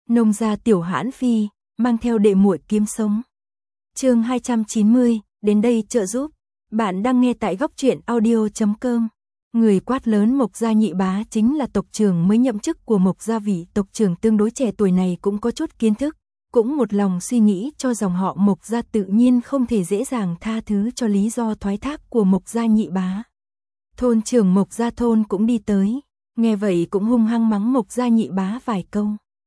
Nông gia Tiểu Hãn Phi, mang theo đệ muội kiếm sống. Chương 290, đến đây trợ giúp. Bạn đang nghe tại góc truyện audio.com. Người quát lớn Mộc Gia nhị bá chính là tộc trưởng mới nhậm chức của Mộc Gia, vị tộc trưởng tương đối trẻ tuổi này cũng có chút kiến thức, cũng một lòng suy nghĩ cho dòng họ Mộc Gia, tự nhiên không thể dễ dàng tha thứ cho lý do thoái thác của Mộc Gia nhị bá. Thôn trưởng Mộc Gia thôn cũng đi tới, nghe vậy cũng hung hăng mắng Mộc Gia nhị bá vài câu.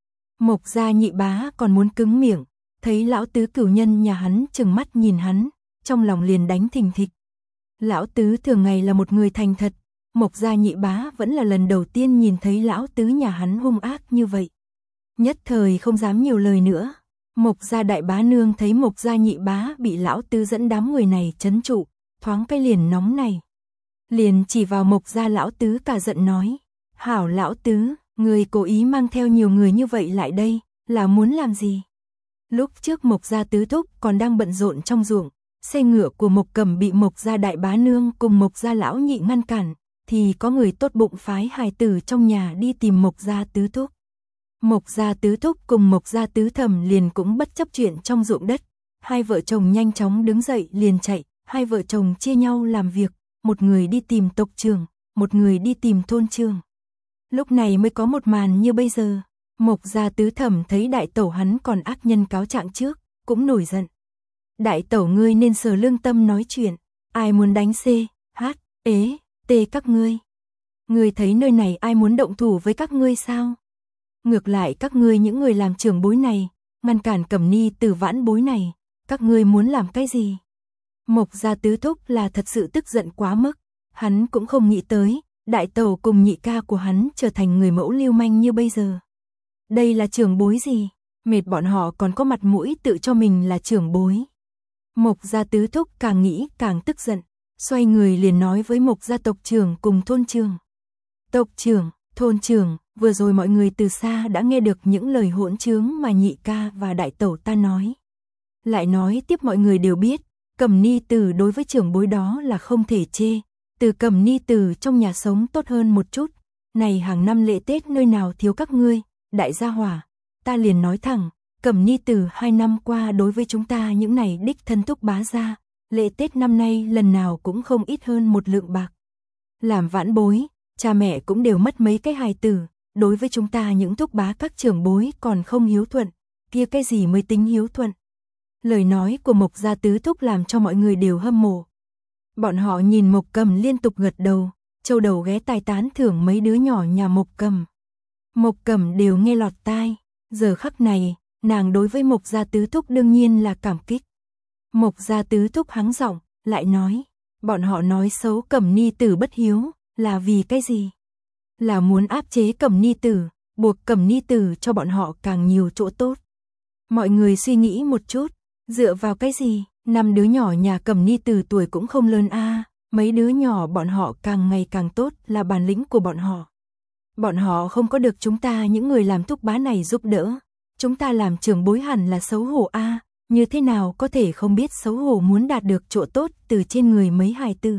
Mộc Gia nhị bá còn muốn cứng miệng, thấy lão tứ cửu nhân nhà hắn trừng mắt nhìn hắn, trong lòng liền đánh thình thịch. Lão tứ thường ngày là một người thành thật, Mộc Gia nhị bá vẫn là lần đầu tiên nhìn thấy lão tứ nhà hắn hung ác như vậy. Nhất thời không dám nhiều lời nữa. Mộc Gia đại bá nương thấy Mộc Gia nhị bá bị lão tứ dẫn đám người này trấn trụ, thoáng cái liền nóng này. Liền chỉ vào Mộc Gia lão tứ cả giận nói: "Hảo lão tứ, người cố ý mang theo nhiều người như vậy lại đây, là muốn làm gì?" Lúc trước Mộc Gia tứ thúc còn đang bận rộn trong ruộng, xe ngựa của Mộc Cẩm bị Mộc Gia đại bá nương cùng Mộc Gia lão nhị ngăn cản, thì có người tốt bụng phái hài tử trong nhà đi tìm Mộc Gia tứ thúc. Mộc Gia tứ thúc cùng Mộc Gia tứ thẩm liền cũng bất chấp chuyện trong ruộng đất, hai vợ chồng nhanh chóng đứng dậy liền chạy, hai vợ chồng chia nhau làm việc, một người đi tìm tộc trưởng, một người đi tìm thôn trưởng. Lúc này mới có một màn như bây giờ. Mộc Gia tứ thẩm thấy đại tẩu hắn còn ác nhân cáo trạng trước, cũng nổi giận. Đại tẩu ngươi nên sờ lương tâm nói chuyện, ai muốn đánh C, H, ế, T các ngươi? Ngươi thấy nơi này ai muốn động thủ với các ngươi sao? Ngược lại các ngươi những người làm trưởng bối này, ngăn cản Cẩm Ni từ vãn bối này, các ngươi muốn làm cái gì? Mộc Gia tứ thúc là thật sự tức giận quá mức, hắn cũng không nghĩ tới, đại tẩu cùng nhị ca của hắn trở thành người mẫu lưu manh như bây giờ. Đây là trưởng bối gì? Mệt bọn họ còn có mặt mũi tự cho mình là trưởng bối. Mộc Gia tứ thúc càng nghĩ càng tức giận, xoay người liền nói với Mộc Gia tộc trưởng cùng thôn trưởng. Tộc trưởng, thôn trưởng, vừa rồi mọi người từ xa đã nghe được những lời hỗn trướng mà nhị ca và đại tẩu ta nói. Lại nói tiếp mọi người đều biết, Cẩm Ni Tử đối với trưởng bối đó là không thể chê, từ Cẩm Ni Tử trong nhà sống tốt hơn một chút, này hàng năm lễ Tết nơi nào thiếu các ngươi, đại gia hỏa, ta liền nói thẳng, Cẩm Ni Tử 2 năm qua đối với chúng ta những này đích thân thúc bá gia, lễ Tết năm nay lần nào cũng không ít hơn một lượng bạc. Làm vãn bối, cha mẹ cũng đều mất mấy cái hài tử, đối với chúng ta những thúc bá các trưởng bối còn không hiếu thuận, kia cái gì mới tính hiếu thuận. Lời nói của Mộc Gia tứ thúc làm cho mọi người đều hâm mộ. Bọn họ nhìn Mộc Cẩm liên tục gật đầu, châu đầu ghé tai tán thưởng mấy đứa nhỏ nhà Mộc Cẩm. Mộc Cẩm đều nghe lọt tai, giờ khắc này, nàng đối với Mộc Gia tứ thúc đương nhiên là cảm kích. Mộc Gia tứ thúc hắng giọng, lại nói, bọn họ nói xấu Cẩm Ni Tử bất hiếu, là vì cái gì? Là muốn áp chế Cẩm Ni Tử, buộc Cẩm Ni Tử cho bọn họ càng nhiều chỗ tốt. Mọi người suy nghĩ một chút, dựa vào cái gì? 5 đứa nhỏ nhà Cẩm Ni Tử tuổi cũng không lớn a, mấy đứa nhỏ bọn họ càng ngày càng tốt là bản lĩnh của bọn họ. Bọn họ không có được chúng ta những người làm thúc bá này giúp đỡ, chúng ta làm trưởng bối hẳn là xấu hổ a, như thế nào có thể không biết xấu hổ muốn đạt được chỗ tốt từ trên người mấy hài tử.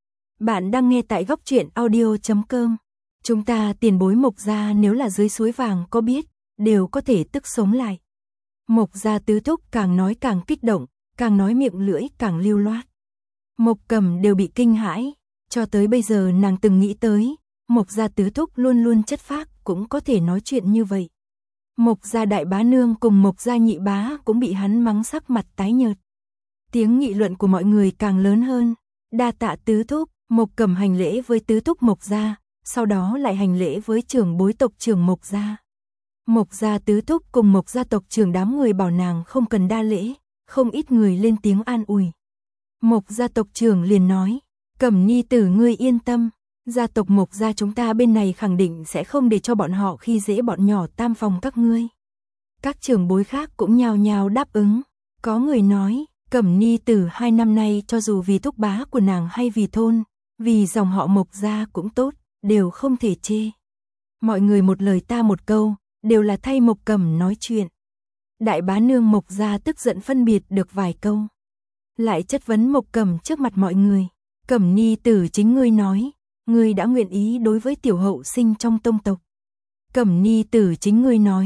Bạn đang nghe tại góc truyện audio.com. Chúng ta tiền bối Mộc Gia nếu là dưới suối vàng có biết, đều có thể tức sống lại. Mộc Gia tứ thúc càng nói càng kích động, càng nói miệng lưỡi càng lưu loát. Mộc Cẩm đều bị kinh hãi, cho tới bây giờ nàng từng nghĩ tới, Mộc Gia tứ thúc luôn luôn chất phác cũng có thể nói chuyện như vậy. Mộc Gia đại bá nương cùng Mộc Gia nhị bá cũng bị hắn mắng sắc mặt tái nhợt. Tiếng nghị luận của mọi người càng lớn hơn, đa tạ tứ thúc, Mộc Cẩm hành lễ với tứ thúc Mộc Gia, sau đó lại hành lễ với trưởng bối tộc trưởng Mộc Gia. Mộc Gia tứ thúc cùng Mộc Gia tộc trưởng đám người bảo nàng không cần đa lễ, không ít người lên tiếng an ủi. Mộc Gia tộc trưởng liền nói, Cẩm Ni Tử ngươi yên tâm, gia tộc Mộc Gia chúng ta bên này khẳng định sẽ không để cho bọn họ khi dễ bọn nhỏ tam phòng các ngươi. Các trưởng bối khác cũng nhao nhao đáp ứng, có người nói, Cẩm Ni Tử 2 năm nay cho dù vì thúc bá của nàng hay vì thôn, vì dòng họ Mộc Gia cũng tốt, đều không thể chê. Mọi người một lời ta một câu, đều là thay Mộc Cẩm nói chuyện. Đại bá nương Mộc Gia tức giận phân biệt được vài câu, lại chất vấn Mộc Cẩm trước mặt mọi người. Cẩm Ni Tử chính ngươi nói, ngươi đã nguyện ý đối với tiểu hậu sinh trong tông tộc. Cẩm Ni Tử chính ngươi nói,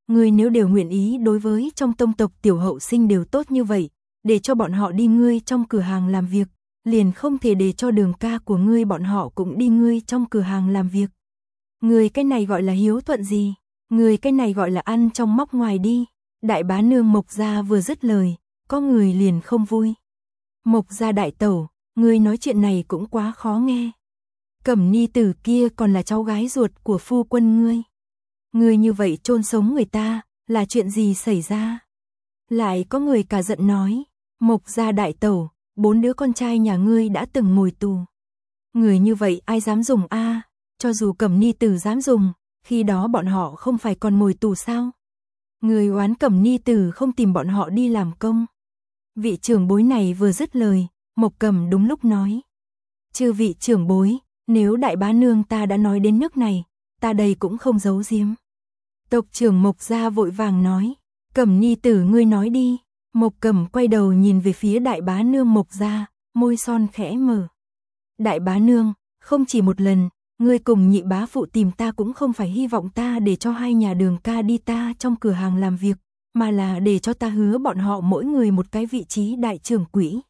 ngươi nếu đều nguyện ý đối với trong tông tộc tiểu hậu sinh đều tốt như vậy, để cho bọn họ đi ngươi trong cửa hàng làm việc, liền không thể để cho Đường ca của ngươi bọn họ cũng đi ngươi trong cửa hàng làm việc. Ngươi cái này gọi là hiếu thuận gì? Ngươi cái này gọi là ăn trong móc ngoài đi. Đại bá nương Mộc gia vừa dứt lời, có người liền không vui. Mộc gia đại tẩu, ngươi nói chuyện này cũng quá khó nghe. Cẩm Ni tử kia còn là cháu gái ruột của phu quân ngươi. Ngươi như vậy chôn sống người ta, là chuyện gì xảy ra? Lại có người cả giận nói, Mộc gia đại tẩu, 4 đứa con trai nhà ngươi đã từng ngồi tù. Người như vậy ai dám dùng a? Cho dù Cẩm Ni tử dám dùng, khi đó bọn họ không phải còn ngồi tù sao? Người oán Cẩm Ni tử không tìm bọn họ đi làm công. Vị trưởng bối này vừa dứt lời, Mộc Cầm đúng lúc nói. Chư vị trưởng bối, nếu đại bá nương ta đã nói đến nước này, ta đây cũng không giấu giếm. Tộc trưởng Mộc gia vội vàng nói, Cẩm Ni tử ngươi nói đi. Mộc Cầm quay đầu nhìn về phía đại bá nương Mộc gia, môi son khẽ mở. Đại bá nương, không chỉ một lần, ngươi cùng nhị bá phụ tìm ta cũng không phải hy vọng ta để cho hai nhà Đường ca đi ta trong cửa hàng làm việc, mà là để cho ta hứa bọn họ mỗi người một cái vị trí đại trưởng quỹ.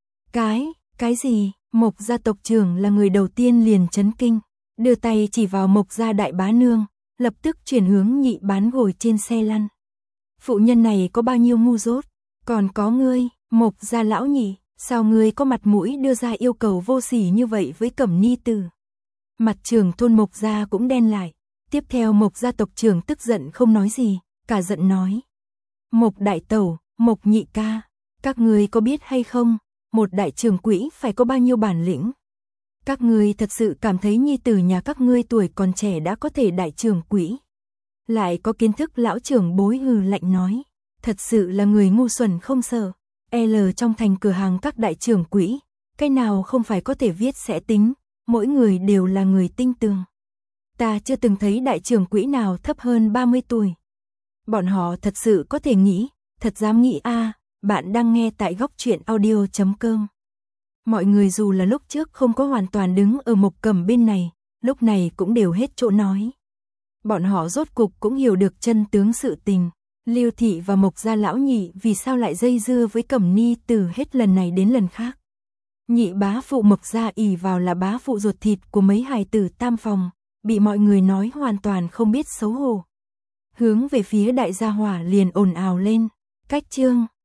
Cái gì? Mộc gia tộc trưởng là người đầu tiên liền chấn kinh, đưa tay chỉ vào Mộc gia đại bá nương, lập tức chuyển hướng nhị bán ngồi trên xe lăn. Phụ nhân này có bao nhiêu ngu dốt, còn có ngươi, Mộc gia lão nhị, sao ngươi có mặt mũi đưa ra yêu cầu vô sỉ như vậy với Cẩm Ni tử? Mặt trưởng thôn Mộc gia cũng đen lại, tiếp theo Mộc gia tộc trưởng tức giận không nói gì, cả giận nói. Mộc đại tẩu, Mộc nhị ca, các ngươi có biết hay không, một đại trưởng quỹ phải có bao nhiêu bản lĩnh? Các ngươi thật sự cảm thấy nhi tử nhà các ngươi tuổi còn trẻ đã có thể đại trưởng quỹ? Lại có kiến thức lão trưởng bối hừ lạnh nói, thật sự là người ngu xuẩn không sợ. L trong thành cửa hàng các đại trưởng quỹ, cái nào không phải có thể viết sẽ tính, mỗi người đều là người tinh tường. Ta chưa từng thấy đại trưởng quỹ nào thấp hơn 30 tuổi. Bọn họ thật sự có thể nghĩ, thật dám nghĩ a. Bạn đang nghe tại Góc Truyện Audio.com. Mọi người dù là lúc trước không có hoàn toàn đứng ở Mộc Cầm bên này, lúc này cũng đều hết chỗ nói. Bọn họ rốt cục cũng hiểu được chân tướng sự tình. Lưu thị và Mộc gia lão nhị vì sao lại dây dưa với Cẩm Ni từ hết lần này đến lần khác. Nhị bá phụ Mộc gia ỷ vào là bá phụ ruột thịt của mấy hài tử tam phòng, bị mọi người nói hoàn toàn không biết xấu hổ. Hướng về phía đại gia hỏa liền ồn ào lên. Cách chương